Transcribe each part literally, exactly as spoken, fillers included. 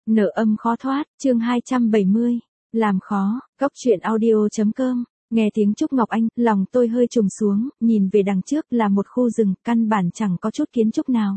Nợ âm khó thoát, chương hai trăm bảy mươi. Làm khó, góc truyện audio.com. Nghe tiếng Trúc Ngọc Anh, lòng tôi hơi trùng xuống, nhìn về đằng trước là một khu rừng, căn bản chẳng có chút kiến trúc nào.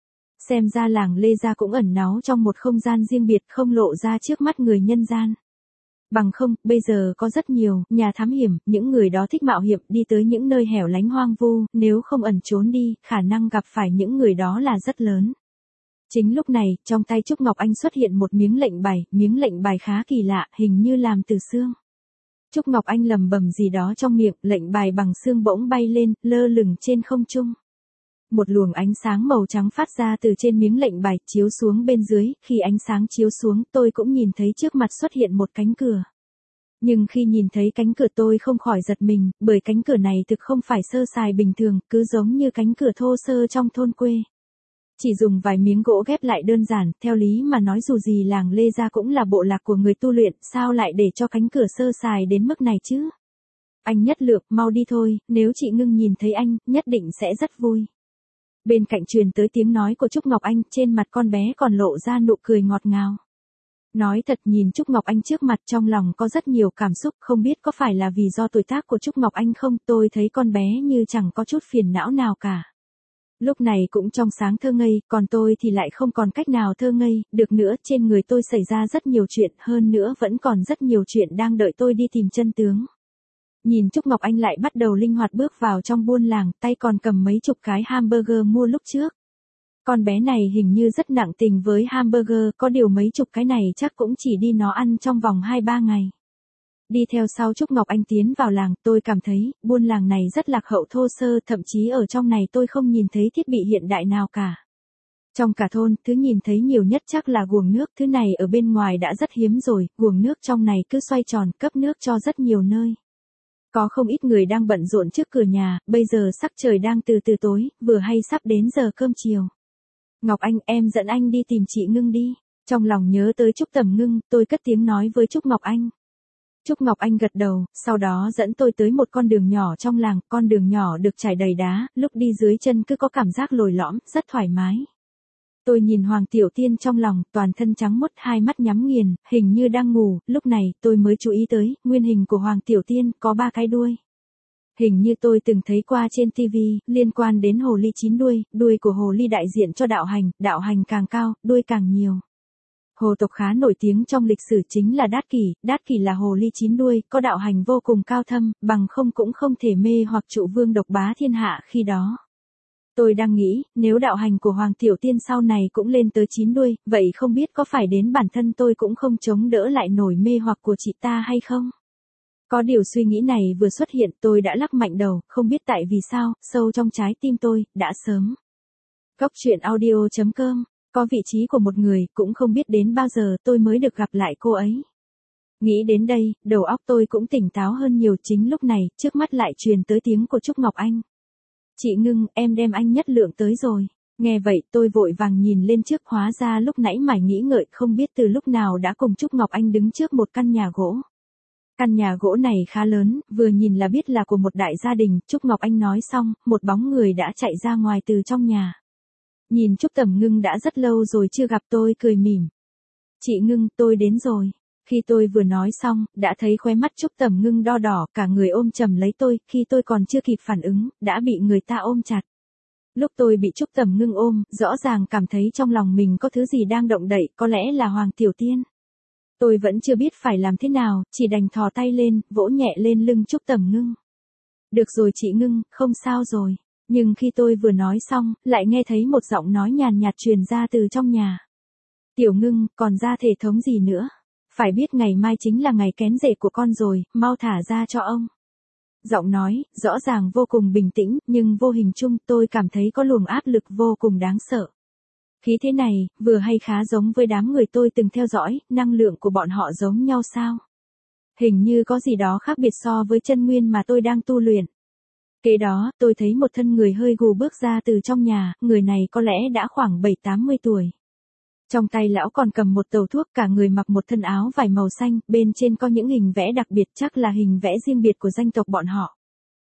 Xem ra làng Lê Gia cũng ẩn náu trong một không gian riêng biệt không lộ ra trước mắt người nhân gian. Bằng không, bây giờ có rất nhiều nhà thám hiểm, những người đó thích mạo hiểm đi tới những nơi hẻo lánh hoang vu, nếu không ẩn trốn đi, khả năng gặp phải những người đó là rất lớn. Chính lúc này, trong tay Trúc Ngọc Anh xuất hiện một miếng lệnh bài, miếng lệnh bài khá kỳ lạ, hình như làm từ xương. Trúc Ngọc Anh lầm bầm gì đó trong miệng, lệnh bài bằng xương bỗng bay lên, lơ lửng trên không trung. Một luồng ánh sáng màu trắng phát ra từ trên miếng lệnh bài, chiếu xuống bên dưới, khi ánh sáng chiếu xuống tôi cũng nhìn thấy trước mặt xuất hiện một cánh cửa. Nhưng khi nhìn thấy cánh cửa tôi không khỏi giật mình, bởi cánh cửa này thực không phải sơ sài bình thường, cứ giống như cánh cửa thô sơ trong thôn quê. Chỉ dùng vài miếng gỗ ghép lại đơn giản, theo lý mà nói dù gì làng Lê Gia cũng là bộ lạc của người tu luyện, sao lại để cho cánh cửa sơ sài đến mức này chứ? Anh Nhất Lượng, mau đi thôi, nếu chị Ngưng nhìn thấy anh, nhất định sẽ rất vui. Bên cạnh truyền tới tiếng nói của Trúc Ngọc Anh, trên mặt con bé còn lộ ra nụ cười ngọt ngào. Nói thật, nhìn Trúc Ngọc Anh trước mặt trong lòng có rất nhiều cảm xúc, không biết có phải là vì do tuổi tác của Trúc Ngọc Anh không, tôi thấy con bé như chẳng có chút phiền não nào cả. Lúc này cũng trong sáng thơ ngây, còn tôi thì lại không còn cách nào thơ ngây, được nữa, trên người tôi xảy ra rất nhiều chuyện, hơn nữa vẫn còn rất nhiều chuyện đang đợi tôi đi tìm chân tướng. Nhìn Trúc Ngọc Anh lại bắt đầu linh hoạt bước vào trong buôn làng, tay còn cầm mấy chục cái hamburger mua lúc trước. Con bé này hình như rất nặng tình với hamburger, có điều mấy chục cái này chắc cũng chỉ đi nó ăn trong vòng hai ba ngày. Đi theo sau Trúc Ngọc Anh tiến vào làng, tôi cảm thấy, buôn làng này rất lạc hậu thô sơ, thậm chí ở trong này tôi không nhìn thấy thiết bị hiện đại nào cả. Trong cả thôn, thứ nhìn thấy nhiều nhất chắc là guồng nước, thứ này ở bên ngoài đã rất hiếm rồi, guồng nước trong này cứ xoay tròn, cấp nước cho rất nhiều nơi. Có không ít người đang bận rộn trước cửa nhà, bây giờ sắc trời đang từ từ tối, vừa hay sắp đến giờ cơm chiều. Ngọc Anh, em dẫn anh đi tìm chị Ngưng đi. Trong lòng nhớ tới Trúc Tầm Ngưng, tôi cất tiếng nói với Trúc Ngọc Anh. Trúc Ngọc Anh gật đầu, sau đó dẫn tôi tới một con đường nhỏ trong làng, con đường nhỏ được trải đầy đá, lúc đi dưới chân cứ có cảm giác lồi lõm, rất thoải mái. Tôi nhìn Hoàng Tiểu Tiên trong lòng, toàn thân trắng muốt, hai mắt nhắm nghiền, hình như đang ngủ, lúc này tôi mới chú ý tới, nguyên hình của Hoàng Tiểu Tiên có ba cái đuôi. Hình như tôi từng thấy qua trên ti vi, liên quan đến hồ ly chín đuôi, đuôi của hồ ly đại diện cho đạo hành, đạo hành càng cao, đuôi càng nhiều. Hồ tộc khá nổi tiếng trong lịch sử chính là Đát Kỷ, Đát Kỷ là hồ ly chín đuôi, có đạo hành vô cùng cao thâm, bằng không cũng không thể mê hoặc trụ vương độc bá thiên hạ khi đó. Tôi đang nghĩ, nếu đạo hành của Hoàng Tiểu Tiên sau này cũng lên tới chín đuôi, vậy không biết có phải đến bản thân tôi cũng không chống đỡ lại nổi mê hoặc của chị ta hay không? Có điều suy nghĩ này vừa xuất hiện tôi đã lắc mạnh đầu, không biết tại vì sao, sâu trong trái tim tôi, đã sớm. Góc truyện audio.com. Có vị trí của một người, cũng không biết đến bao giờ tôi mới được gặp lại cô ấy. Nghĩ đến đây, đầu óc tôi cũng tỉnh táo hơn nhiều, chính lúc này, trước mắt lại truyền tới tiếng của Trúc Ngọc Anh. Chị Ngưng, em đem anh Nhất Lượng tới rồi. Nghe vậy tôi vội vàng nhìn lên trước, hóa ra lúc nãy mải nghĩ ngợi không biết từ lúc nào đã cùng Trúc Ngọc Anh đứng trước một căn nhà gỗ. Căn nhà gỗ này khá lớn, vừa nhìn là biết là của một đại gia đình, Trúc Ngọc Anh nói xong, một bóng người đã chạy ra ngoài từ trong nhà. Nhìn Trúc Tầm Ngưng đã rất lâu rồi chưa gặp, tôi cười mỉm. Chị Ngưng, tôi đến rồi. Khi tôi vừa nói xong, đã thấy khóe mắt Trúc Tầm Ngưng đo đỏ, cả người ôm chầm lấy tôi, khi tôi còn chưa kịp phản ứng, đã bị người ta ôm chặt. Lúc tôi bị Trúc Tầm Ngưng ôm, rõ ràng cảm thấy trong lòng mình có thứ gì đang động đậy, có lẽ là Hoàng Tiểu Tiên. Tôi vẫn chưa biết phải làm thế nào, chỉ đành thò tay lên, vỗ nhẹ lên lưng Trúc Tầm Ngưng. Được rồi chị Ngưng, không sao rồi. Nhưng khi tôi vừa nói xong, lại nghe thấy một giọng nói nhàn nhạt truyền ra từ trong nhà. Tiểu Ngưng, còn ra thể thống gì nữa? Phải biết ngày mai chính là ngày kén rể của con rồi, mau thả ra cho ông. Giọng nói, rõ ràng vô cùng bình tĩnh, nhưng vô hình chung tôi cảm thấy có luồng áp lực vô cùng đáng sợ. Khí thế này, vừa hay khá giống với đám người tôi từng theo dõi, năng lượng của bọn họ giống nhau sao? Hình như có gì đó khác biệt so với chân nguyên mà tôi đang tu luyện. Kế đó, tôi thấy một thân người hơi gù bước ra từ trong nhà, người này có lẽ đã khoảng bảy tám mươi tuổi. Trong tay lão còn cầm một tàu thuốc, cả người mặc một thân áo vải màu xanh, bên trên có những hình vẽ đặc biệt, chắc là hình vẽ riêng biệt của danh tộc bọn họ.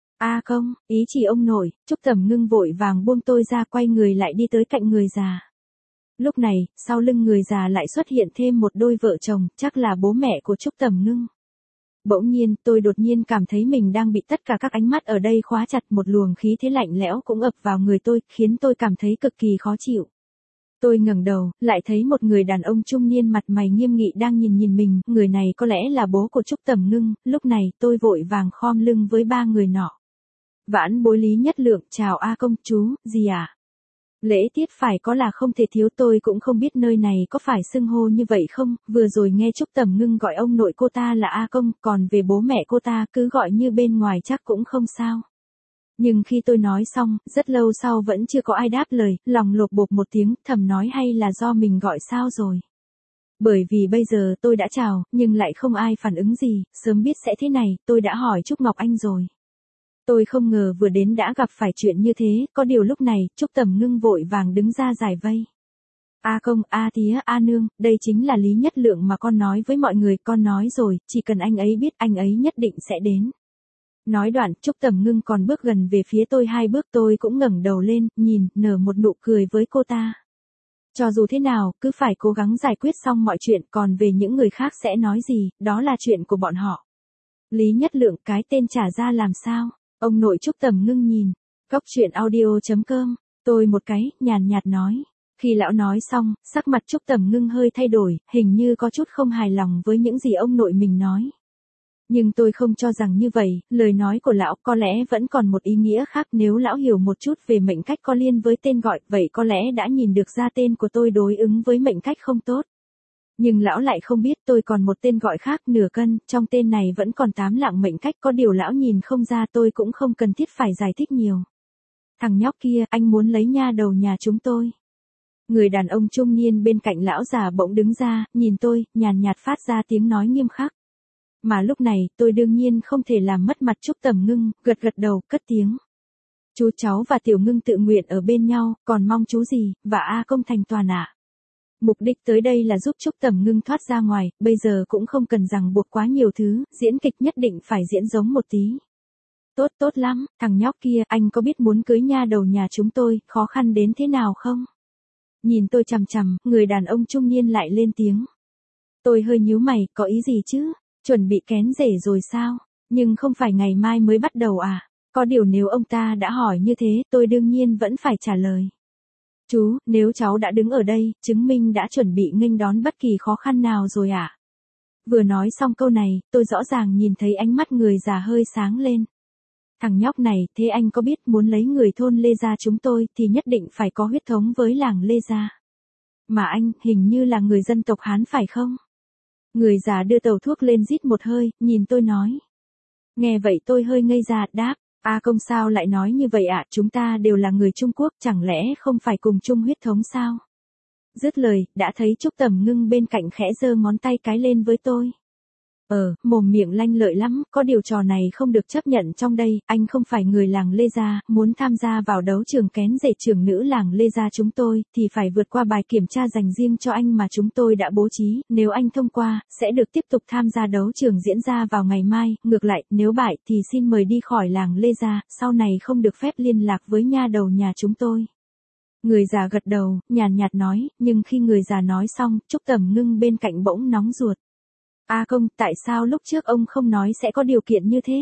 À không, ý chỉ ông nội. Trúc Tầm Ngưng vội vàng buông tôi ra, quay người lại đi tới cạnh người già. Lúc này, sau lưng người già lại xuất hiện thêm một đôi vợ chồng, chắc là bố mẹ của Trúc Tầm Ngưng. Bỗng nhiên, tôi đột nhiên cảm thấy mình đang bị tất cả các ánh mắt ở đây khóa chặt, một luồng khí thế lạnh lẽo cũng ập vào người tôi, khiến tôi cảm thấy cực kỳ khó chịu. Tôi ngẩng đầu, lại thấy một người đàn ông trung niên mặt mày nghiêm nghị đang nhìn nhìn mình, người này có lẽ là bố của Trúc Tầm Ngưng. Lúc này, tôi vội vàng khom lưng với ba người nọ. Vãn bối Lý Nhất Lượng, chào A công, chú, gì à? Lễ tiết phải có là không thể thiếu, tôi cũng không biết nơi này có phải xưng hô như vậy không, vừa rồi nghe Trúc Tầm Ngưng gọi ông nội cô ta là A công, còn về bố mẹ cô ta cứ gọi như bên ngoài chắc cũng không sao. Nhưng khi tôi nói xong, rất lâu sau vẫn chưa có ai đáp lời, lòng lột bột một tiếng, thầm nói hay là do mình gọi sao rồi. Bởi vì bây giờ tôi đã chào, nhưng lại không ai phản ứng gì, sớm biết sẽ thế này, tôi đã hỏi Trúc Ngọc Anh rồi. Tôi không ngờ vừa đến đã gặp phải chuyện như thế, có điều lúc này, Trúc Tầm Ngưng vội vàng đứng ra giải vây. A công, A tía, A nương, đây chính là Lý Nhất Lượng mà con nói với mọi người, con nói rồi, chỉ cần anh ấy biết anh ấy nhất định sẽ đến. Nói đoạn, Trúc Tầm Ngưng còn bước gần về phía tôi hai bước, tôi cũng ngẩng đầu lên, nhìn, nở một nụ cười với cô ta. Cho dù thế nào, cứ phải cố gắng giải quyết xong mọi chuyện, còn về những người khác sẽ nói gì, đó là chuyện của bọn họ. Lý Nhất Lượng, cái tên trả ra làm sao? Ông nội Trúc Tầm Ngưng nhìn. Góc truyện audio chấm com, tôi một cái, nhàn nhạt nói. Khi lão nói xong, sắc mặt Trúc Tầm Ngưng hơi thay đổi, hình như có chút không hài lòng với những gì ông nội mình nói. Nhưng tôi không cho rằng như vậy, lời nói của lão có lẽ vẫn còn một ý nghĩa khác, nếu lão hiểu một chút về mệnh cách có liên với tên gọi, vậy có lẽ đã nhìn được ra tên của tôi đối ứng với mệnh cách không tốt. Nhưng lão lại không biết tôi còn một tên gọi khác, nửa cân, trong tên này vẫn còn tám lạng mệnh cách, có điều lão nhìn không ra, tôi cũng không cần thiết phải giải thích nhiều. Thằng nhóc kia, anh muốn lấy nha đầu nhà chúng tôi. Người đàn ông trung niên bên cạnh lão già bỗng đứng ra, nhìn tôi, nhàn nhạt phát ra tiếng nói nghiêm khắc. Mà lúc này, tôi đương nhiên không thể làm mất mặt Trúc Tầm Ngưng, gật gật đầu, cất tiếng. Chú cháu và Tiểu Ngưng tự nguyện ở bên nhau, còn mong chú gì, và A công thành toàn ạ. À. Mục đích tới đây là giúp Trúc Tầm Ngưng thoát ra ngoài, bây giờ cũng không cần rằng buộc quá nhiều thứ, diễn kịch nhất định phải diễn giống một tí. Tốt tốt lắm, thằng nhóc kia, anh có biết muốn cưới nha đầu nhà chúng tôi, khó khăn đến thế nào không? Nhìn tôi chằm chằm, người đàn ông trung niên lại lên tiếng. Tôi hơi nhíu mày, có ý gì chứ? Chuẩn bị kén rể rồi sao? Nhưng không phải ngày mai mới bắt đầu à? Có điều nếu ông ta đã hỏi như thế, tôi đương nhiên vẫn phải trả lời. Chú, nếu cháu đã đứng ở đây, chứng minh đã chuẩn bị nghênh đón bất kỳ khó khăn nào rồi ạ. À? Vừa nói xong câu này, tôi rõ ràng nhìn thấy ánh mắt người già hơi sáng lên. Thằng nhóc này, thế anh có biết muốn lấy người thôn Lê Gia chúng tôi thì nhất định phải có huyết thống với làng Lê Gia. Mà anh, hình như là người dân tộc Hán phải không? Người già đưa tàu thuốc lên rít một hơi, nhìn tôi nói. Nghe vậy tôi hơi ngây ra, đáp. A công sao lại nói như vậy ạ, à? Chúng ta đều là người Trung Quốc, chẳng lẽ không phải cùng chung huyết thống sao? Dứt lời, đã thấy Trúc Tầm Ngưng bên cạnh khẽ giơ ngón tay cái lên với tôi. Ờ, mồm miệng lanh lợi lắm, có điều trò này không được chấp nhận trong đây, anh không phải người làng Lê Gia, muốn tham gia vào đấu trường kén rể trưởng nữ làng Lê Gia chúng tôi, thì phải vượt qua bài kiểm tra dành riêng cho anh mà chúng tôi đã bố trí, nếu anh thông qua, sẽ được tiếp tục tham gia đấu trường diễn ra vào ngày mai, ngược lại, nếu bại thì xin mời đi khỏi làng Lê Gia, sau này không được phép liên lạc với nha đầu nhà chúng tôi. Người già gật đầu, nhàn nhạt nói, nhưng khi người già nói xong, Trúc Tầm Ngưng bên cạnh bỗng nóng ruột. A công, tại sao lúc trước ông không nói sẽ có điều kiện như thế?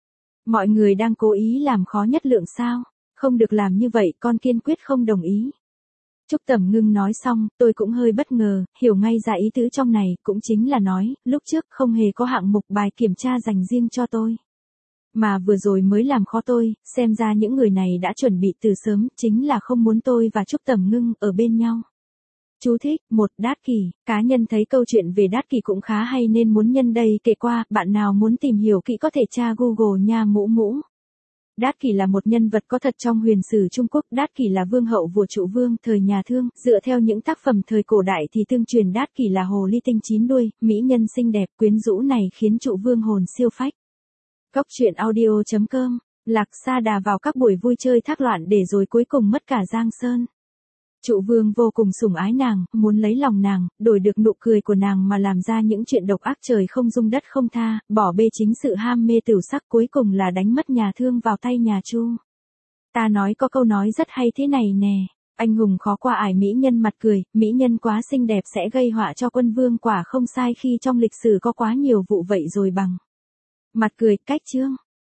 Mọi người đang cố ý làm khó Nhất Lượng sao? Không được làm như vậy, con kiên quyết không đồng ý. Trúc Tầm Ngưng nói xong, tôi cũng hơi bất ngờ, hiểu ngay ra ý tứ trong này, cũng chính là nói, lúc trước không hề có hạng mục bài kiểm tra dành riêng cho tôi. Mà vừa rồi mới làm khó tôi, xem ra những người này đã chuẩn bị từ sớm, chính là không muốn tôi và Trúc Tầm Ngưng ở bên nhau. Chú thích, một, Đát Kỷ, cá nhân thấy câu chuyện về Đát Kỷ cũng khá hay nên muốn nhân đây kể qua, bạn nào muốn tìm hiểu kỹ có thể tra Google nha mũ mũ. Đát Kỷ là một nhân vật có thật trong huyền sử Trung Quốc, Đát Kỷ là vương hậu vua Trụ Vương thời nhà Thương, dựa theo những tác phẩm thời cổ đại thì tương truyền Đát Kỷ là hồ ly tinh chín đuôi, mỹ nhân xinh đẹp, quyến rũ này khiến Trụ Vương hồn siêu phách. Góc truyện audio chấm com, Lạc Sa đà vào các buổi vui chơi thác loạn để rồi cuối cùng mất cả Giang Sơn. Trụ Vương vô cùng sủng ái nàng, muốn lấy lòng nàng, đổi được nụ cười của nàng mà làm ra những chuyện độc ác trời không dung đất không tha, bỏ bê chính sự ham mê tửu sắc, cuối cùng là đánh mất nhà Thương vào tay nhà Chu. Ta nói có câu nói rất hay thế này nè, Anh hùng khó qua ải mỹ nhân mặt cười, mỹ nhân quá xinh đẹp sẽ gây họa cho quân vương quả không sai khi trong lịch sử có quá nhiều vụ vậy rồi bằng. Mặt cười, cách chương.